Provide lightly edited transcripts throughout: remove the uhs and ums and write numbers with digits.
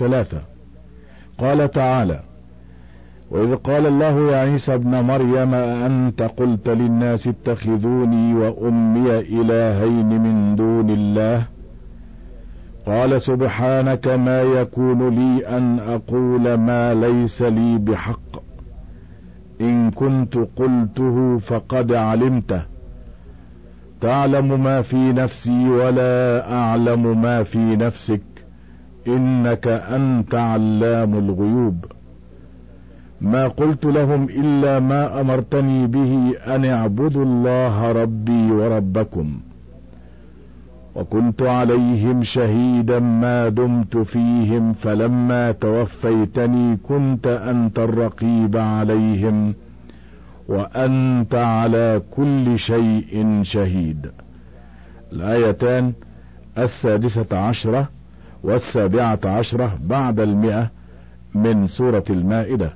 3. قال تعالى: وإذ قال الله يا عيسى ابن مريم أأنت قلت للناس اتخذوني وأمي إلهين من دون الله قال سبحانك ما يكون لي أن أقول ما ليس لي بحق إن كنت قلته فقد علمته تعلم ما في نفسي ولا أعلم ما في نفسك إنك أنت علام الغيوب ما قلت لهم إلا ما أمرتني به أن اعبدوا الله ربي وربكم وكنت عليهم شهيدا ما دمت فيهم فلما توفيتني كنت أنت الرقيب عليهم وأنت على كل شيء شهيد. الآيتان 16 و17 بعد 100 من سورة المائدة.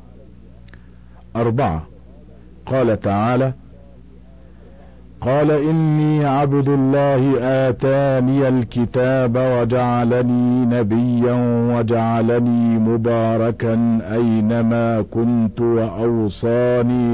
4. قال تعالى: قال إني عبد الله آتاني الكتاب وجعلني نبيا وجعلني مباركا أينما كنت وأوصاني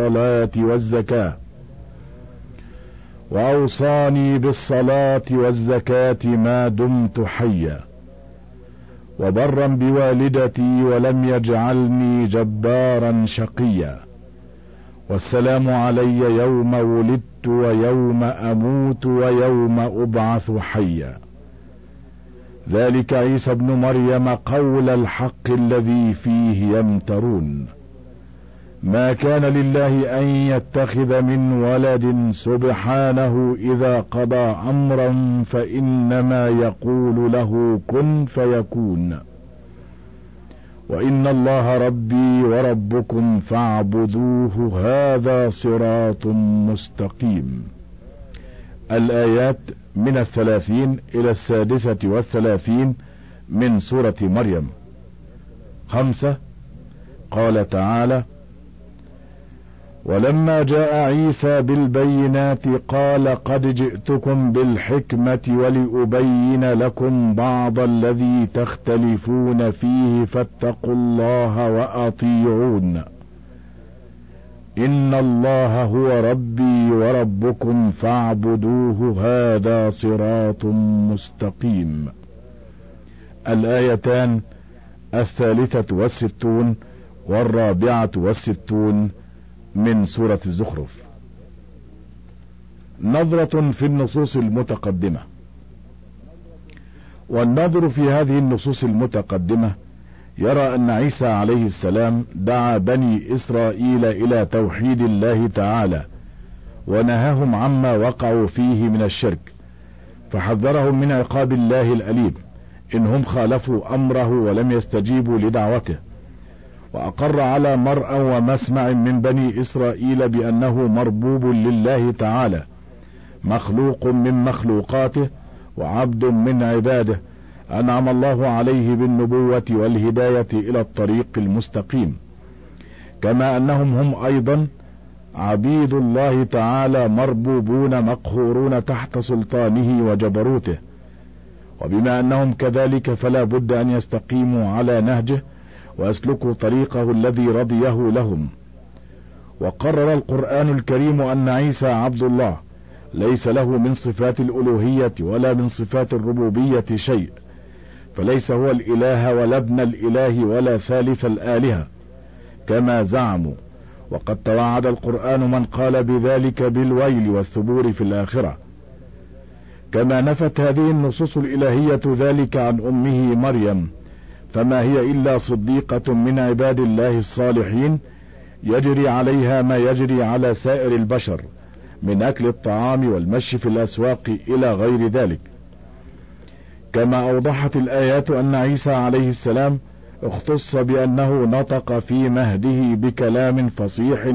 بالصلاة والزكاة ما دمت حيا وبرا بوالدتي ولم يجعلني جبارا شقيا والسلام علي يوم ولدت ويوم أموت ويوم أبعث حيا ذلك عيسى ابن مريم قول الحق الذي فيه يمترون ما كان لله أن يتخذ من ولد سبحانه إذا قضى أمرا فإنما يقول له كن فيكون وإن الله ربي وربكم فاعبدوه هذا صراط مستقيم. الآيات من 30 إلى 36 من سورة مريم. 5. قال تعالى: ولما جاء عيسى بالبينات قال قد جئتكم بالحكمة ولأبين لكم بعض الذي تختلفون فيه فاتقوا الله وأطيعون إن الله هو ربي وربكم فاعبدوه هذا صراط مستقيم. الآيتان 63 و64 من سورة الزخرف. نظرة في النصوص المتقدمة. والناظر في هذه النصوص المتقدمة يرى أن عيسى عليه السلام دعا بني إسرائيل إلى توحيد الله تعالى ونهاهم عما وقعوا فيه من الشرك فحذرهم من عقاب الله الأليم إن هم خالفوا أمره ولم يستجيبوا لدعوته وأقر على مرء ومسمع من بني إسرائيل بأنه مربوب لله تعالى مخلوق من مخلوقاته وعبد من عباده أنعم الله عليه بالنبوة والهداية إلى الطريق المستقيم كما أنهم هم أيضا عبيد الله تعالى مربوبون مقهورون تحت سلطانه وجبروته وبما أنهم كذلك فلا بد أن يستقيموا على نهجه وأسلكوا طريقه الذي رضيه لهم. وقرر القرآن الكريم أن عيسى عبد الله ليس له من صفات الألوهية ولا من صفات الربوبية شيء فليس هو الإله ولا ابن الإله ولا ثالث الآلهة كما زعموا وقد توعد القرآن من قال بذلك بالويل والثبور في الآخرة كما نفت هذه النصوص الإلهية ذلك عن أمه مريم فما هي إلا صديقة من عباد الله الصالحين يجري عليها ما يجري على سائر البشر من أكل الطعام والمشي في الأسواق إلى غير ذلك كما أوضحت الآيات أن عيسى عليه السلام اختص بأنه نطق في مهده بكلام فصيح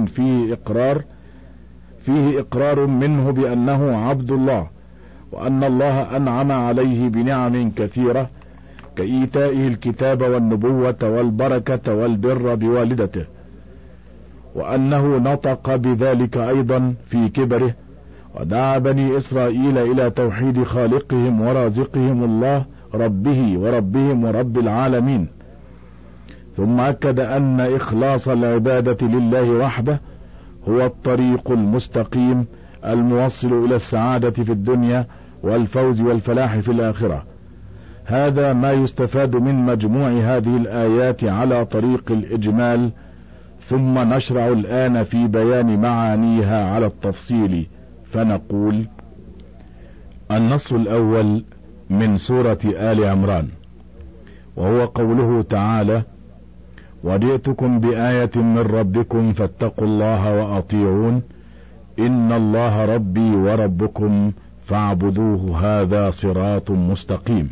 فيه إقرار منه بأنه عبد الله وأن الله أنعم عليه بنعم كثيرة كإيتائه الكتاب والنبوة والبركة والبر بوالدته وأنه نطق بذلك أيضا في كبره ودعا بني إسرائيل إلى توحيد خالقهم ورازقهم الله ربه وربهم ورب العالمين. ثم أكد أن إخلاص العبادة لله وحده هو الطريق المستقيم الموصل إلى السعادة في الدنيا والفوز والفلاح في الآخرة. هذا ما يستفاد من مجموع هذه الآيات على طريق الإجمال، ثم نشرع الآن في بيان معانيها على التفصيل، فنقول: النص الأول من سورة آل عمران، وهو قوله تعالى: وجئتكم بآية من ربكم فاتقوا الله وأطيعون إن الله ربي وربكم فاعبدوه هذا صراط مستقيم.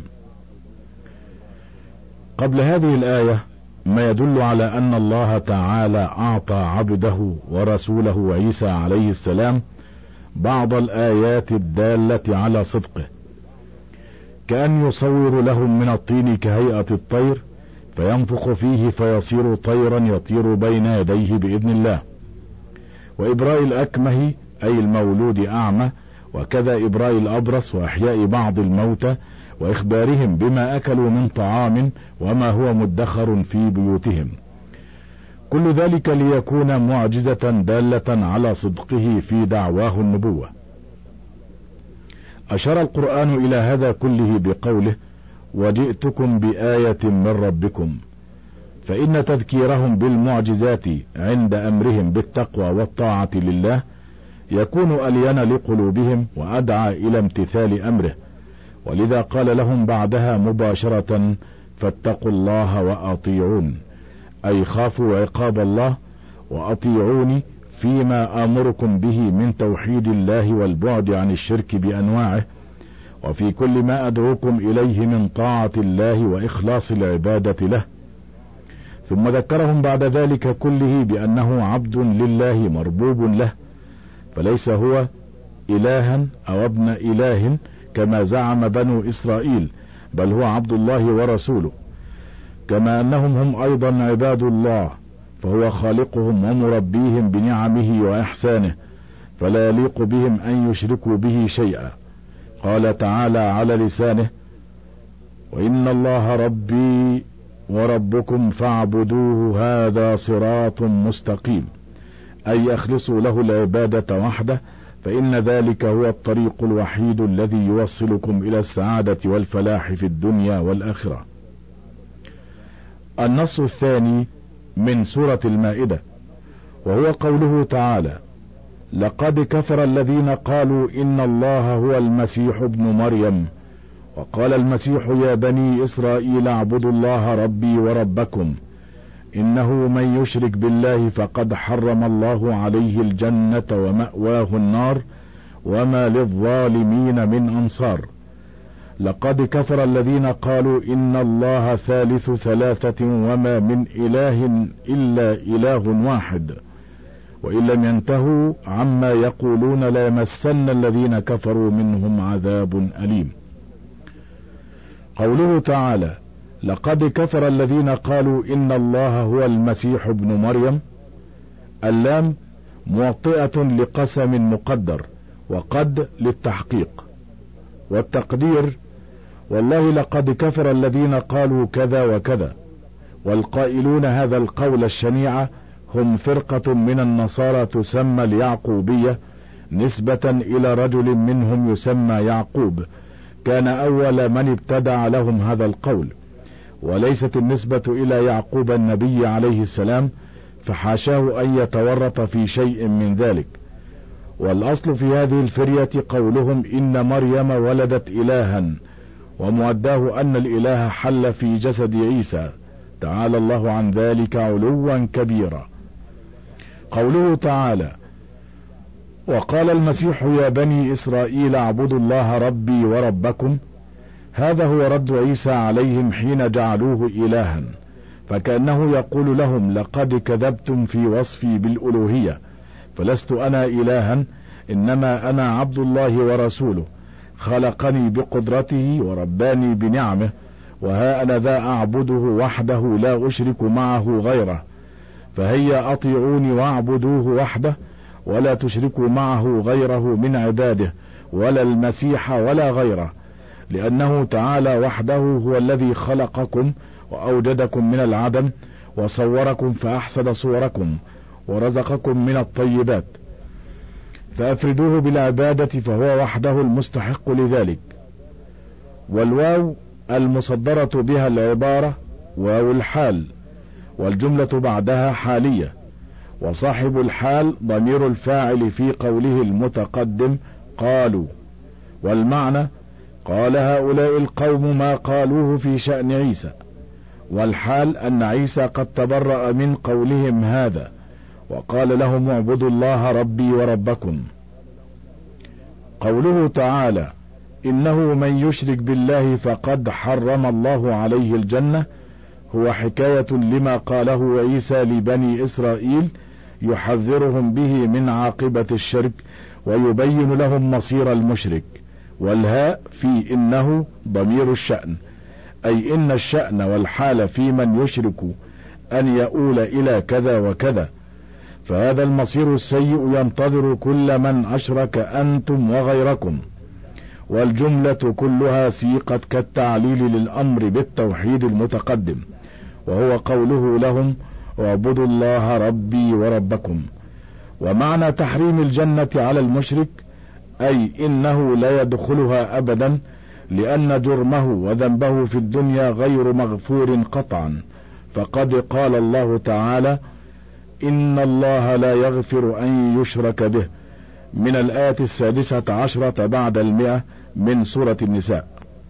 قبل هذه الآية ما يدل على أن الله تعالى أعطى عبده ورسوله عيسى عليه السلام بعض الآيات الدالة على صدقه، كأن يصور لهم من الطين كهيئة الطير فينفخ فيه فيصير طيرا يطير بين يديه بإذن الله، وإبراء الأكمه أي المولود أعمى، وكذا إبراء الأبرص وإحياء بعض الموتى وإخبارهم بما أكلوا من طعام وما هو مدخر في بيوتهم، كل ذلك ليكون معجزة دالة على صدقه في دعواه النبوة. أشار القرآن إلى هذا كله بقوله: وجئتكم بآية من ربكم، فإن تذكيرهم بالمعجزات عند أمرهم بالتقوى والطاعة لله يكون ألين لقلوبهم وأدعى إلى امتثال أمره، ولذا قال لهم بعدها مباشرة: فاتقوا الله وأطيعون، أي خافوا عقاب الله وأطيعوني فيما آمركم به من توحيد الله والبعد عن الشرك بأنواعه، وفي كل ما أدعوكم إليه من طاعة الله وإخلاص العبادة له. ثم ذكرهم بعد ذلك كله بأنه عبد لله مربوب له، فليس هو إلها أو ابن إله كما زعم بنو إسرائيل، بل هو عبد الله ورسوله، كما أنهم هم أيضا عباد الله، فهو خالقهم ومربيهم بنعمه وإحسانه، فلا يليق بهم أن يشركوا به شيئا. قال تعالى على لسانه: وإن الله ربي وربكم فاعبدوه هذا صراط مستقيم، أي أخلصوا له العبادة وحده، فإن ذلك هو الطريق الوحيد الذي يوصلكم إلى السعادة والفلاح في الدنيا والآخرة. النص الثاني من سورة المائدة، وهو قوله تعالى: لقد كفر الذين قالوا إن الله هو المسيح ابن مريم، وقال المسيح يا بني إسرائيل اعبدوا الله ربي وربكم، إنه من يشرك بالله فقد حرم الله عليه الجنة ومأواه النار وما للظالمين من أنصار. لقد كفر الذين قالوا إن الله ثالث ثلاثة وما من إله إلا إله واحد، وإن لم ينتهوا عما يقولون ليمسن الذين كفروا منهم عذاب أليم. قوله تعالى: لقد كفر الذين قالوا إن الله هو المسيح ابن مريم، اللام موطئة لقسم مقدر، وقد للتحقيق، والتقدير: والله لقد كفر الذين قالوا كذا وكذا. والقائلون هذا القول الشنيع هم فرقة من النصارى تسمى اليعقوبية، نسبة إلى رجل منهم يسمى يعقوب، كان أول من ابتدع لهم هذا القول، وليست النسبة إلى يعقوب النبي عليه السلام، فحاشاه أن يتورط في شيء من ذلك. والأصل في هذه الفرية قولهم إن مريم ولدت إلها، ومؤداه أن الإله حل في جسد عيسى، تعالى الله عن ذلك علوا كبيرا. قوله تعالى: وقال المسيح يا بني إسرائيل اعبدوا الله ربي وربكم، هذا هو رد عيسى عليهم حين جعلوه إلها، فكأنه يقول لهم: لقد كذبتم في وصفي بالألوهية، فلست أنا إلها، إنما أنا عبد الله ورسوله، خلقني بقدرته ورباني بنعمه، وها أنا ذا أعبده وحده لا أشرك معه غيره، فهيا أطيعوني واعبدوه وحده، ولا تشركوا معه غيره من عباده، ولا المسيح ولا غيره، لأنه تعالى وحده هو الذي خلقكم وأوجدكم من العدم وصوركم فأحسن صوركم ورزقكم من الطيبات، فأفردوه بالعبادة فهو وحده المستحق لذلك. والواو المصدرة بها العبارة واو الحال، والجملة بعدها حالية، وصاحب الحال ضمير الفاعل في قوله المتقدم قالوا، والمعنى قال هؤلاء القوم ما قالوه في شأن عيسى، والحال أن عيسى قد تبرأ من قولهم هذا وقال لهم اعبدوا الله ربي وربكم. قوله تعالى إنه من يشرك بالله فقد حرم الله عليه الجنة هو حكاية لما قاله عيسى لبني إسرائيل يحذرهم به من عاقبة الشرك ويبين لهم مصير المشرك. والهاء في إنه ضمير الشأن، أي إن الشأن والحال في من يشرك أن يؤول إلى كذا وكذا، فهذا المصير السيء ينتظر كل من أشرك أنتم وغيركم. والجملة كلها سيقت كالتعليل للأمر بالتوحيد المتقدم، وهو قوله لهم اعبدوا الله ربي وربكم. ومعنى تحريم الجنة على المشرك أي إنه لا يدخلها أبدا، لأن جرمه وذنبه في الدنيا غير مغفور قطعا، فقد قال الله تعالى إن الله لا يغفر أن يشرك به من الآية 16 بعد 100 من سورة النساء.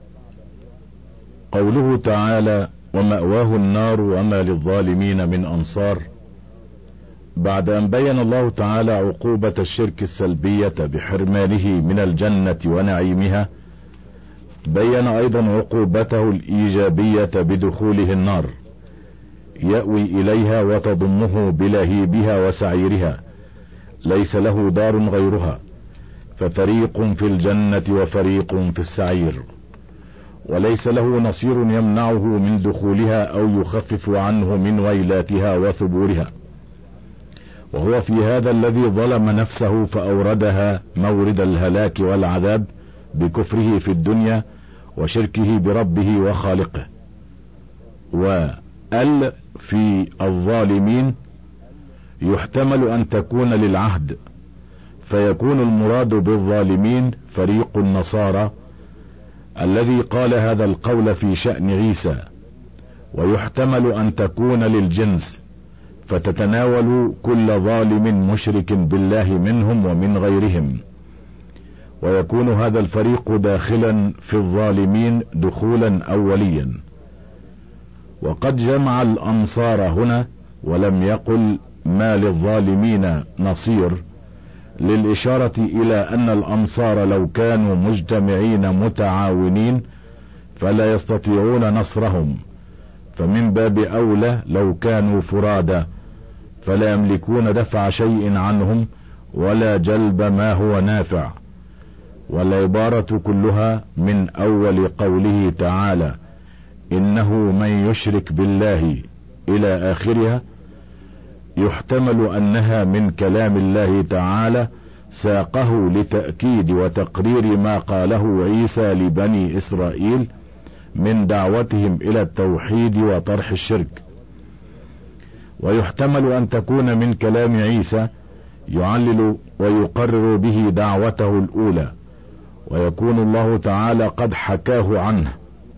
قوله تعالى ومأواه النار وما للظالمين من أنصار، بعد أن بين الله تعالى عقوبة الشرك السلبية بحرمانه من الجنة ونعيمها، بين أيضا عقوبته الإيجابية بدخوله النار يأوي إليها وتضمه بلهيبها وسعيرها، ليس له دار غيرها، ففريق في الجنة وفريق في السعير، وليس له نصير يمنعه من دخولها أو يخفف عنه من ويلاتها وثبورها. وهو في هذا الذي ظلم نفسه فأوردها مورد الهلاك والعذاب بكفره في الدنيا وشركه بربه وخالقه. وال في الظالمين يحتمل أن تكون للعهد، فيكون المراد بالظالمين فريق النصارى الذي قال هذا القول في شأن عيسى، ويحتمل أن تكون للجنس فتتناول كل ظالم مشرك بالله منهم ومن غيرهم، ويكون هذا الفريق داخلا في الظالمين دخولا أوليا. وقد جمع الأنصار هنا ولم يقل ما للظالمين نصير، للإشارة إلى أن الأنصار لو كانوا مجتمعين متعاونين فلا يستطيعون نصرهم، فمن باب أولى لو كانوا فرادى فلا يملكون دفع شيء عنهم ولا جلب ما هو نافع. والعبارة كلها من أول قوله تعالى إنه من يشرك بالله إلى آخرها يحتمل أنها من كلام الله تعالى ساقه لتأكيد وتقرير ما قاله عيسى لبني إسرائيل من دعوتهم إلى التوحيد وطرح الشرك. ويحتمل أن تكون من كلام عيسى يعلل ويقرر به دعوته الأولى، ويكون الله تعالى قد حكاه عنه.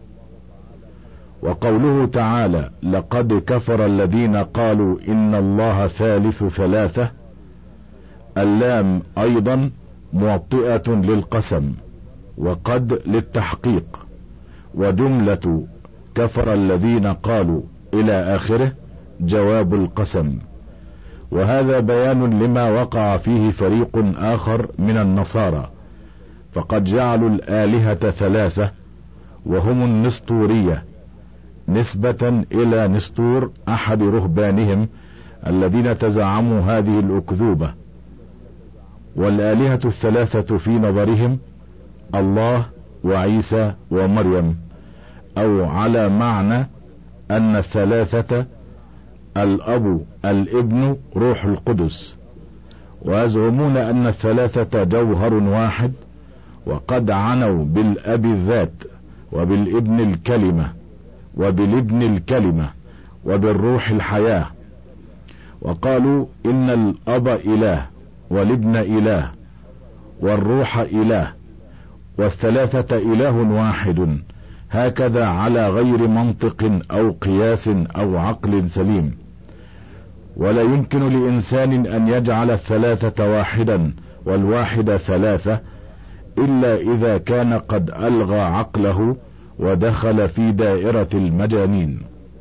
وقوله تعالى لقد كفر الذين قالوا إن الله ثالث ثلاثة، اللام أيضا موطئة للقسم وقد للتحقيق، وجملة كفر الذين قالوا إلى آخره جواب القسم. وهذا بيان لما وقع فيه فريق آخر من النصارى، فقد جعلوا الآلهة ثلاثة وهم النسطورية نسبة إلى نسطور أحد رهبانهم الذين تزعموا هذه الأكذوبة. والآلهة الثلاثة في نظرهم الله وعيسى ومريم، أو على معنى أن الثلاثة الأب الابن روح القدس، ويزعمون أن الثلاثة جوهر واحد، وقد عنوا بالأب الذات وبالابن الكلمة وبالابن الكلمة وبالروح الحياة. وقالوا إن الأب إله والابن إله والروح إله والثلاثة إله واحد، هكذا على غير منطق أو قياس أو عقل سليم. ولا يمكن لإنسان أن يجعل الثلاثة واحدا والواحد ثلاثة إلا إذا كان قد ألغى عقله ودخل في دائرة المجانين.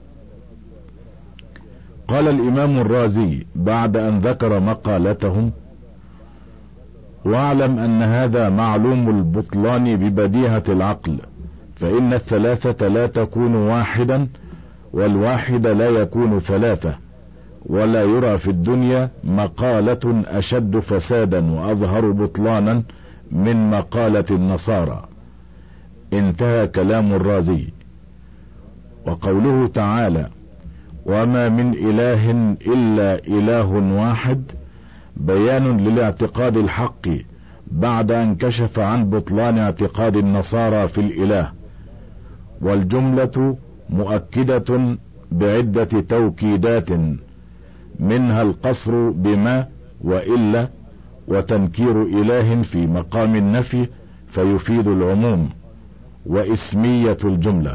قال الإمام الرازي بعد أن ذكر مقالتهم: واعلم أن هذا معلوم البطلان ببديهة العقل، فإن الثلاثة لا تكون واحدا والواحد لا يكون ثلاثة، ولا يرى في الدنيا مقالة أشد فسادا وأظهر بطلانا من مقالة النصارى. انتهى كلام الرازي. وقوله تعالى: وما من إله إلا إله واحد، بيان للاعتقاد الحق بعد أن كشف عن بطلان اعتقاد النصارى في الإله. والجملة مؤكدة بعدة توكيدات، منها القصر بما وإلا، وتنكير إله في مقام النفي فيفيد العموم، واسمية الجملة.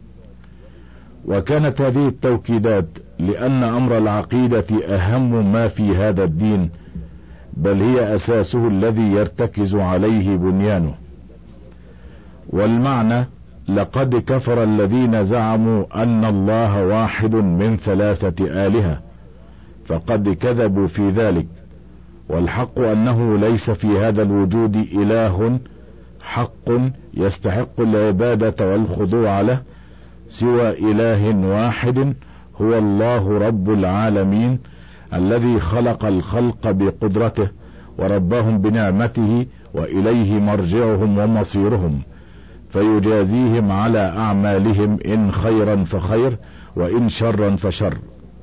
وكانت هذه التوكيدات لأن أمر العقيدة أهم ما في هذا الدين، بل هي أساسه الذي يرتكز عليه بنيانه. والمعنى: لقد كفر الذين زعموا أن الله واحد من ثلاثة آلهة، فقد كذبوا في ذلك. والحق أنه ليس في هذا الوجود إله حق يستحق العبادة والخضوع له سوى إله واحد، هو الله رب العالمين، الذي خلق الخلق بقدرته وربهم بنعمته، وإليه مرجعهم ومصيرهم، فيجازيهم على أعمالهم إن خيرا فخير وإن شرا فشر.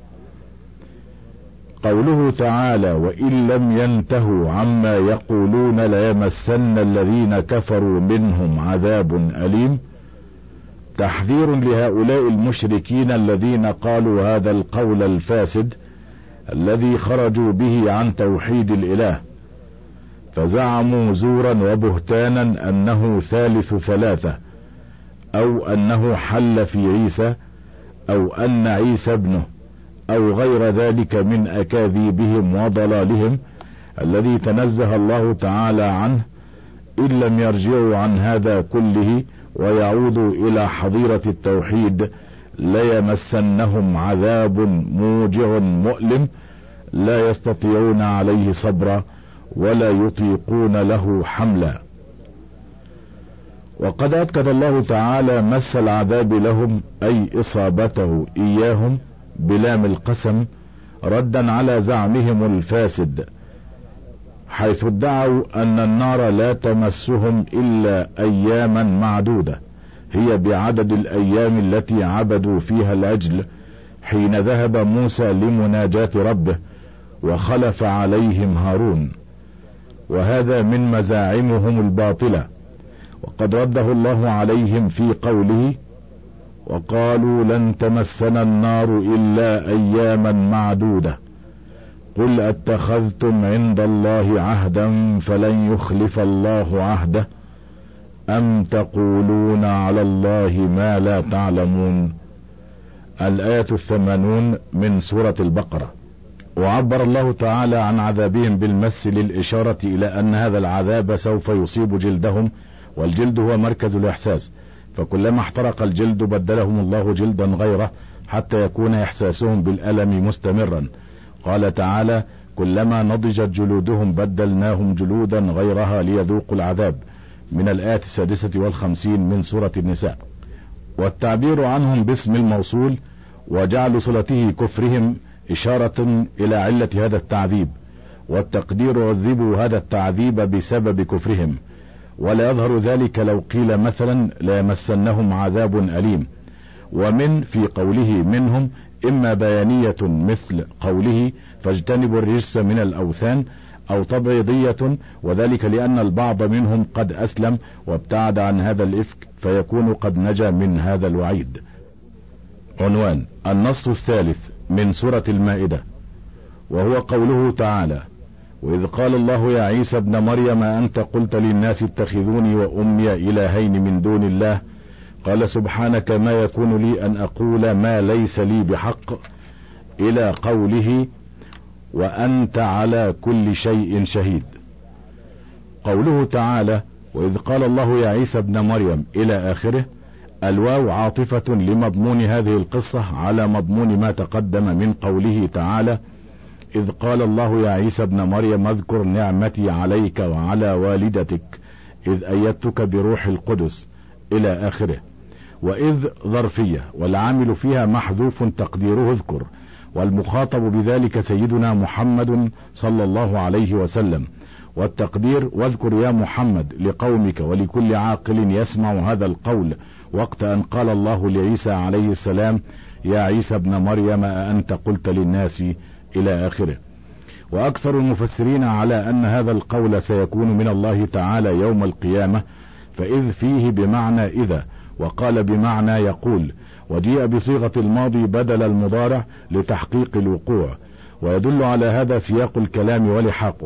قوله تعالى: وإن لم ينتهوا عما يقولون ليمسن الذين كفروا منهم عذاب أليم، تحذير لهؤلاء المشركين الذين قالوا هذا القول الفاسد الذي خرجوا به عن توحيد الإله، فزعموا زورا وبهتانا أنه ثالث ثلاثة، أو أنه حل في عيسى، أو أن عيسى ابنه، أو غير ذلك من أكاذيبهم وضلالهم الذي تنزه الله تعالى عنه. إن لم يرجعوا عن هذا كله ويعودوا إلى حظيرة التوحيد ليمسنهم عذاب موجع مؤلم لا يستطيعون عليه صبرا ولا يطيقون له حملا. وقد أكد الله تعالى مس العذاب لهم أي إصابته إياهم بلام القسم، ردا على زعمهم الفاسد، حيث ادعوا أن النار لا تمسهم إلا أياما معدودة، هي بعدد الأيام التي عبدوا فيها العجل حين ذهب موسى لمناجاة ربه وخلف عليهم هارون. وهذا من مزاعمهم الباطلة، وقد رده الله عليهم في قوله: وقالوا لن تمسنا النار إلا أياما معدودة، قل أتخذتم عند الله عهدا فلن يخلف الله عهده، أم تقولون على الله ما لا تعلمون. الآية 80 من سورة البقرة. وعبر الله تعالى عن عذابهم بالمس للإشارة إلى أن هذا العذاب سوف يصيب جلدهم، والجلد هو مركز الإحساس، فكلما احترق الجلد بدلهم الله جلدا غيره حتى يكون إحساسهم بالألم مستمرا. قال تعالى: كلما نضجت جلودهم بدلناهم جلودا غيرها ليذوقوا العذاب، من الآية 56 من سورة النساء. والتعبير عنهم باسم الموصول وجعل صلته كفرهم إشارة إلى علة هذا التعذيب، والتقدير: عذبوا هذا التعذيب بسبب كفرهم. ولا يظهر ذلك لو قيل مثلا ليمسنهم عذاب أليم. ومن في قوله منهم إما بيانية مثل قوله: فاجتنبوا الرجس من الأوثان، أو تبعيضية، وذلك لأن البعض منهم قد أسلم وابتعد عن هذا الإفك، فيكون قد نجا من هذا الوعيد. عنوان: النص الثالث من سورة المائدة، وهو قوله تعالى: وإذ قال الله يا عيسى ابن مريم أنت قلت للناس اتخذوني وأمي إلهين من دون الله، قال سبحانك ما يكون لي أن أقول ما ليس لي بحق، إلى قوله وأنت على كل شيء شهيد. قوله تعالى وإذ قال الله يا عيسى ابن مريم إلى آخره، الواو عاطفة لمضمون هذه القصة على مضمون ما تقدم من قوله تعالى إذ قال الله يا عيسى ابن مريم اذكر نعمتي عليك وعلى والدتك إذ أيدتك بروح القدس إلى آخره. وإذ ظرفية، والعامل فيها محذوف تقديره اذكر، والمخاطب بذلك سيدنا محمد صلى الله عليه وسلم، والتقدير واذكر يا محمد لقومك ولكل عاقل يسمع هذا القول وقت أن قال الله لعيسى عليه السلام يا عيسى ابن مريم أأنت قلت للناس إلى آخره. وأكثر المفسرين على أن هذا القول سيكون من الله تعالى يوم القيامة، فإذ فيه بمعنى إذا، وقال بمعنى يقول، وجيء بصيغة الماضي بدل المضارع لتحقيق الوقوع، ويدل على هذا سياق الكلام ولحاقه.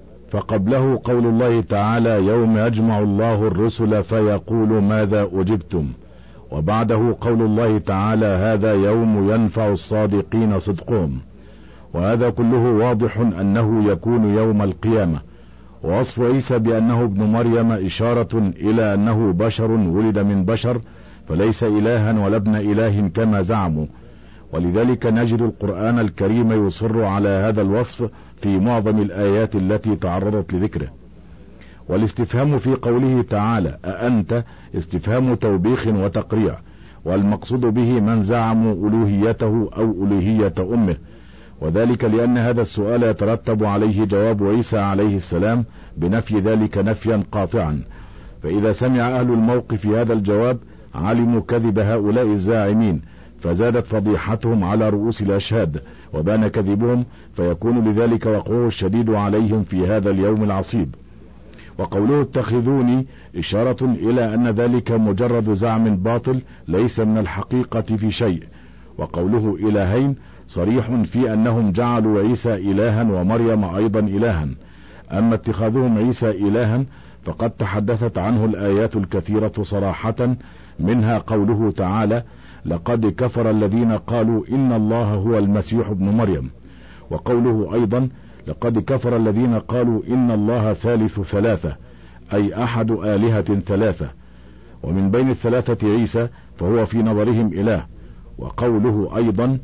فقبله قول الله تعالى يوم يجمع الله الرسل فيقول ماذا أجبتم، وبعده قول الله تعالى هذا يوم ينفع الصادقين صدقهم. وهذا كله واضح أنه يكون يوم القيامة. ووصف عيسى بأنه ابن مريم إشارة إلى أنه بشر ولد من بشر، فليس إلها ولا ابن إله كما زعموا، ولذلك نجد القرآن الكريم يصر على هذا الوصف في معظم الآيات التي تعرضت لذكره. والاستفهام في قوله تعالى أأنت استفهام توبيخ وتقريع، والمقصود به من زعموا ألوهيته أو ألوهية أمه، وذلك لأن هذا السؤال يترتب عليه جواب عيسى عليه السلام بنفي ذلك نفيا قاطعا، فإذا سمع أهل الموقف هذا الجواب علموا كذب هؤلاء الزاعمين، فزادت فضيحتهم على رؤوس الأشهاد وبان كذبهم، فيكون لذلك وقوعه الشديد عليهم في هذا اليوم العصيب. وقوله اتخذوني إشارة إلى أن ذلك مجرد زعم باطل ليس من الحقيقة في شيء، وقوله إلهين صريح في أنهم جعلوا عيسى إلها ومريم أيضا إلها. أما اتخاذهم عيسى إلها فقد تحدثت عنه الآيات الكثيرة صراحة، منها قوله تعالى لقد كفر الذين قالوا إن الله هو المسيح ابن مريم، وقوله أيضا لقد كفر الذين قالوا إن الله ثالث ثلاثة، أي أحد آلهة ثلاثة، ومن بين الثلاثة عيسى فهو في نظرهم إله. وقوله أيضا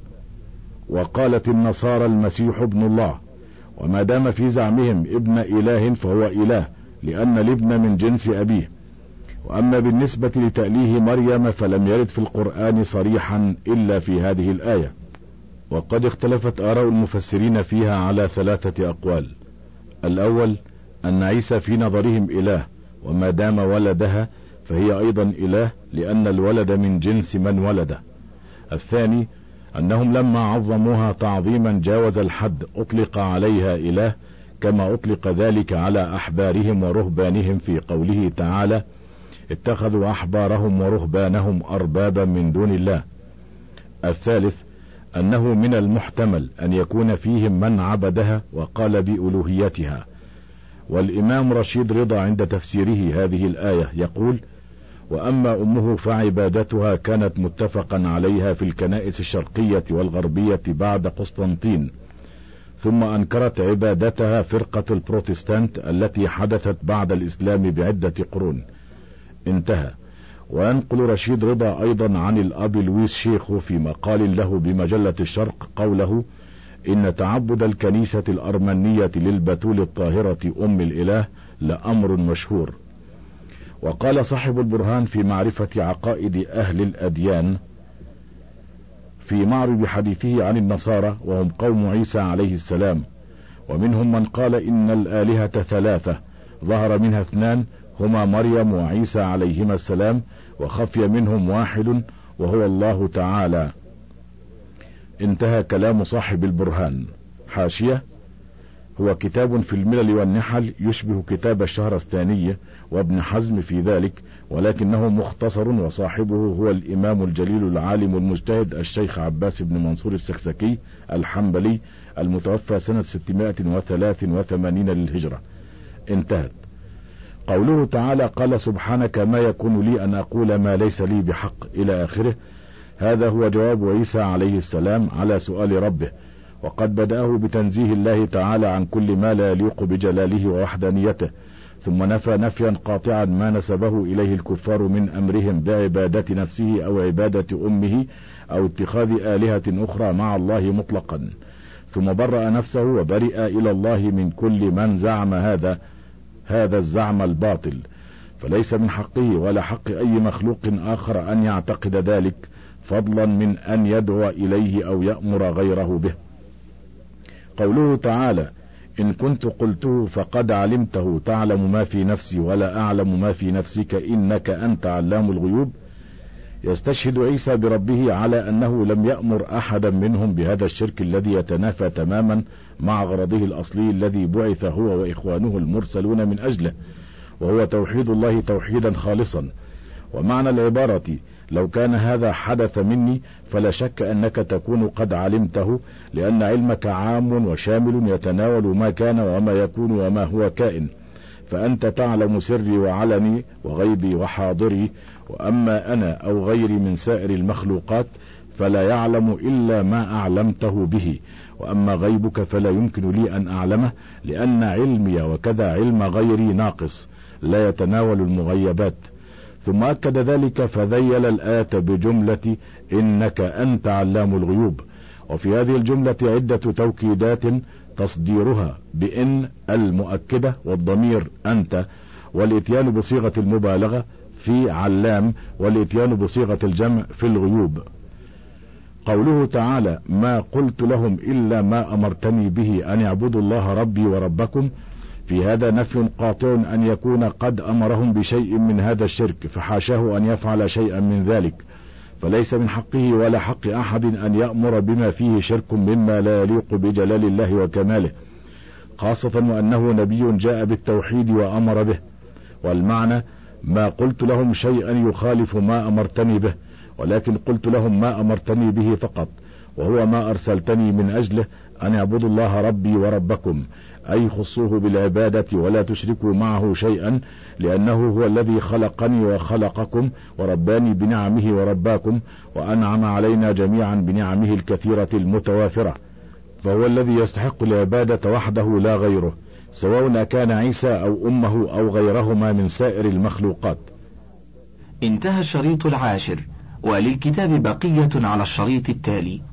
وقالت النصارى المسيح ابن الله، وما دام في زعمهم ابن إله فهو إله، لأن الابن من جنس أبيه. وأما بالنسبة لتأليه مريم فلم يرد في القرآن صريحا إلا في هذه الآية. وقد اختلفت آراء المفسرين فيها على 3 أقوال. الأول أن عيسى في نظرهم إله، وما دام ولدها فهي أيضا إله لأن الولد من جنس من ولده. الثاني أنهم لما عظموها تعظيما جاوز الحد أطلق عليها إله، كما أطلق ذلك على أحبارهم ورهبانهم في قوله تعالى اتخذوا أحبارهم ورهبانهم أربابا من دون الله. الثالث أنه من المحتمل أن يكون فيهم من عبدها وقال بألوهيتها. والإمام رشيد رضا عند تفسيره هذه الآية يقول وأما أمه فعبادتها كانت متفقا عليها في الكنائس الشرقية والغربية بعد قسطنطين، ثم أنكرت عبادتها فرقة البروتستانت التي حدثت بعد الإسلام بعدة قرون. انتهى. وينقل رشيد رضا أيضا عن الأب لويس شيخو في مقال له بمجلة الشرق قوله إن تعبد الكنيسة الأرمنية للبتول الطاهرة أم الإله لأمر مشهور. وقال صاحب البرهان في معرفة عقائد أهل الأديان في معرض حديثه عن النصارى وهم قوم عيسى عليه السلام، ومنهم من قال إن الآلهة 3 ظهر منها 2 هما مريم وعيسى عليهما السلام، وخفي منهم واحد وهو الله تعالى. انتهى كلام صاحب البرهان. حاشية: هو كتاب في الملل والنحل يشبه كتاب الشهرستانية وابن حزم في ذلك، ولكنه مختصر، وصاحبه هو الإمام الجليل العالم المجتهد الشيخ عباس بن منصور السكسكي الحنبلي المتوفى سنة 683 للهجرة. انتهت. قوله تعالى: قال سبحانك ما يكون لي أن أقول ما ليس لي بحق، إلى آخره. هذا هو جواب عيسى عليه السلام على سؤال ربه، وقد بدأه بتنزيه الله تعالى عن كل ما لا يليق بجلاله ووحدانيته، ثم نفى نفيا قاطعا ما نسبه إليه الكفار من أمرهم بعبادة نفسه أو عبادة أمه أو اتخاذ آلهة أخرى مع الله مطلقا، ثم برأ نفسه وبرئ إلى الله من كل من زعم هذا الزعم الباطل، فليس من حقه ولا حق أي مخلوق آخر أن يعتقد ذلك، فضلا من أن يدعو إليه أو يأمر غيره به. قوله تعالى: إن كنت قلته فقد علمته تعلم ما في نفسي ولا أعلم ما في نفسك إنك أنت علام الغيوب، يستشهد عيسى بربه على أنه لم يأمر أحدا منهم بهذا الشرك الذي يتنافى تماما مع غرضه الأصلي الذي بعث هو وإخوانه المرسلون من أجله، وهو توحيد الله توحيدا خالصا. ومعنى العبارة: لو كان هذا حدث مني فلا شك أنك تكون قد علمته، لأن علمك عام وشامل يتناول ما كان وما يكون وما هو كائن، فأنت تعلم سري وعلني وغيبي وحاضري، وأما أنا أو غيري من سائر المخلوقات فلا يعلم إلا ما أعلمته به، وأما غيبك فلا يمكن لي أن أعلمه، لأن علمي وكذا علم غيري ناقص لا يتناول المغيبات. ثم أكد ذلك فذيل الآية بجملة إنك أنت علام الغيوب، وفي هذه الجملة عدة توكيدات تصديرها بإن المؤكدة والضمير أنت، والإتيان بصيغة المبالغة في علام، والإتيان بصيغة الجمع في الغيوب. قوله تعالى: ما قلت لهم إلا ما أمرتني به أن يعبدوا الله ربي وربكم، في هذا نفي قاطع أن يكون قد أمرهم بشيء من هذا الشرك، فحاشاه أن يفعل شيئا من ذلك، فليس من حقه ولا حق أحد أن يأمر بما فيه شرك مما لا يليق بجلال الله وكماله، خاصة وأنه نبي جاء بالتوحيد وأمر به. والمعنى: ما قلت لهم شيئا يخالف ما أمرتني به، ولكن قلت لهم ما أمرتني به فقط، وهو ما أرسلتني من أجله، أن يعبدوا الله ربي وربكم، أي خصوه بالعبادة ولا تشركوا معه شيئا، لأنه هو الذي خلقني وخلقكم ورباني بنعمه ورباكم، وأنعم علينا جميعا بنعمه الكثيرة المتوافرة، فهو الذي يستحق العبادة وحده لا غيره، سواء كان عيسى أو أمه أو غيرهما من سائر المخلوقات. انتهى الشريط 10، وللكتاب بقية على الشريط التالي.